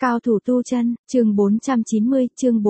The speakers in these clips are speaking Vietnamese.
Cao thủ tu chân, chương 490, chương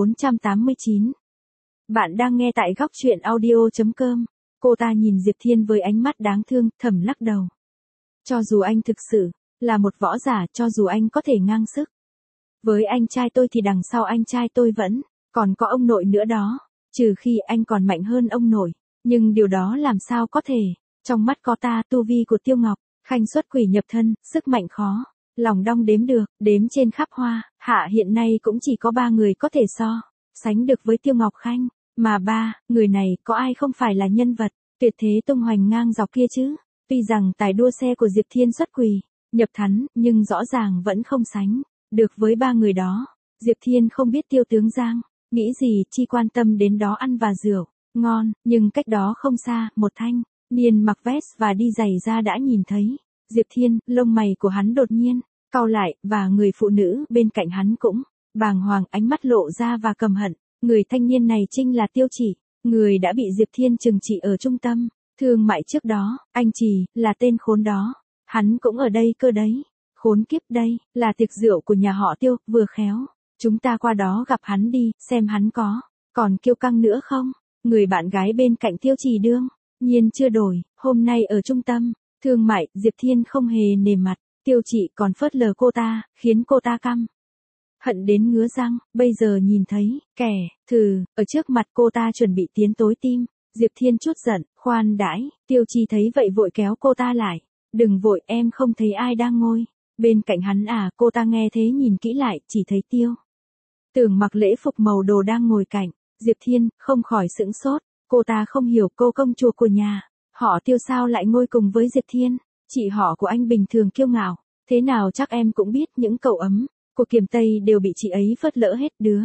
489. Bạn đang nghe tại góc truyện audio.com. Cô ta nhìn Diệp Thiên với ánh mắt đáng thương, thầm lắc đầu. Cho dù anh thực sự là một võ giả, cho dù anh có thể ngang sức với anh trai tôi thì đằng sau anh trai tôi vẫn còn có ông nội nữa đó. Trừ khi anh còn mạnh hơn ông nội. Nhưng điều đó làm sao có thể. Trong mắt có ta, tu vi của Tiêu Ngọc Khanh xuất quỷ nhập thân, sức mạnh khó lòng đong đếm được, đếm trên khắp hoa hạ hiện nay cũng chỉ có 3 người có thể so sánh được với Tiêu Ngọc Khanh, mà 3 người này có ai không phải là nhân vật tuyệt thế tung hoành ngang dọc kia chứ. Tuy rằng tài đua xe của Diệp Thiên xuất quỷ nhập thánh, nhưng rõ ràng vẫn không sánh được với 3 người đó. Diệp Thiên không biết Tiêu Tướng Giang nghĩ gì, chi quan tâm đến đó ăn và rượu ngon, nhưng cách đó không xa, một thanh niên mặc vest và đi giày da đã nhìn thấy Diệp Thiên. Lông mày của hắn đột nhiên cau lại, và người phụ nữ bên cạnh hắn cũng bàng hoàng, ánh mắt lộ ra và căm hận. Người thanh niên này chính là Tiêu Chỉ, người đã bị Diệp Thiên trừng trị ở trung tâm thương mại trước đó. Anh Chỉ là tên khốn đó, hắn cũng ở đây cơ đấy. Khốn kiếp, đây là tiệc rượu của nhà họ Tiêu, vừa khéo chúng ta qua đó gặp hắn đi, xem hắn còn kiêu căng nữa không. Người bạn gái bên cạnh Tiêu Chỉ đương nhiên chưa đổi, hôm nay ở trung tâm thương mại, Diệp Thiên không hề nể mặt, Tiêu Chỉ còn phớt lờ cô ta, khiến cô ta căm hận đến ngứa răng. Bây giờ nhìn thấy kẻ thù ở trước mặt cô ta chuẩn bị tiến tối tim, Diệp Thiên chút giận, khoan đãi. Tiêu Chỉ thấy vậy vội kéo cô ta lại. Đừng vội, em không thấy ai đang ngồi bên cạnh hắn à? Cô ta nghe thế nhìn kỹ lại, chỉ thấy Tiêu Tưởng mặc lễ phục màu đồ đang ngồi cạnh Diệp Thiên, không khỏi sững sốt. Cô ta không hiểu, cô công chúa của nhà họ Tiêu sao lại ngồi cùng với Diệp Thiên. Chị họ của anh bình thường kiêu ngạo thế nào chắc em cũng biết, những cậu ấm của Kiềm Tây đều bị chị ấy phớt lỡ hết, đứa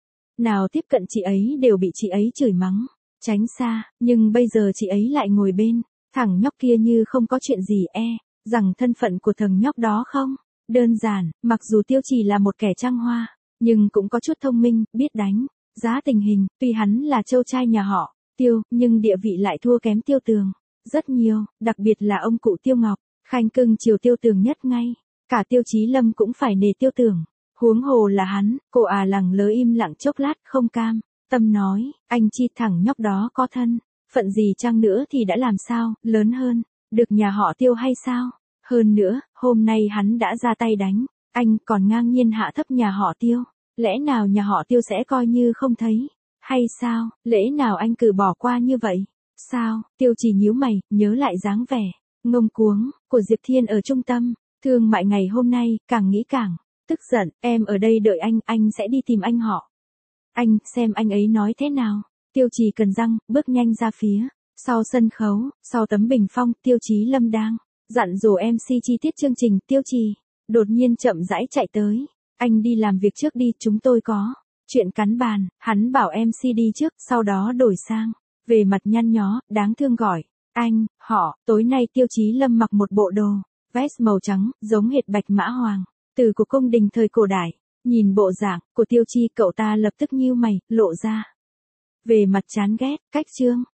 nào tiếp cận chị ấy đều bị chị ấy chửi mắng tránh xa. Nhưng bây giờ chị ấy lại ngồi bên thằng nhóc kia như không có chuyện gì, rằng thân phận của thằng nhóc đó không đơn giản. Mặc dù Tiêu Chỉ là một kẻ trăng hoa, nhưng cũng có chút thông minh, biết đánh giá tình hình. Tuy hắn là châu trai nhà họ Tiêu, nhưng địa vị lại thua kém Tiêu Tường rất nhiều, đặc biệt là ông cụ Tiêu Ngọc Khanh cưng chiều Tiêu Tường nhất ngay. Cả Tiêu Chí Lâm cũng phải nể Tiêu Tường, huống hồ là hắn. Cô lẳng lơ im lặng chốc lát, không cam tâm nói, anh Chi, thằng nhóc đó có thân phận gì chăng nữa thì đã làm sao lớn hơn được nhà họ Tiêu hay sao? Hơn nữa, hôm nay hắn đã ra tay đánh anh, còn ngang nhiên hạ thấp nhà họ Tiêu. Lẽ nào nhà họ Tiêu sẽ coi như không thấy hay sao? Lẽ nào anh cứ bỏ qua như vậy sao? Tiêu Chỉ nhíu mày, nhớ lại dáng vẻ ngông cuống của Diệp Thiên ở trung tâm thương mại ngày hôm nay, càng nghĩ càng tức giận. Em ở đây đợi anh sẽ đi tìm anh họ anh, xem anh ấy nói thế nào. Tiêu Chỉ cần răng, bước nhanh ra phía sau sân khấu. Sau tấm bình phong, Tiêu Chí Lâm đang dặn dò MC chi tiết chương trình. Tiêu Chỉ đột nhiên chậm rãi chạy tới. Anh đi làm việc trước đi, chúng tôi có chuyện cắn bàn. Hắn bảo MC đi trước, sau đó đổi sang về mặt nhăn nhó, đáng thương gọi anh họ. Tối nay Tiêu Chí Lâm mặc một bộ đồ vest màu trắng, giống hệt Bạch Mã Hoàng từ của cung đình thời cổ đại. Nhìn bộ dạng của Tiêu Chi, cậu ta lập tức nhíu mày, lộ ra về mặt chán ghét. Cách chương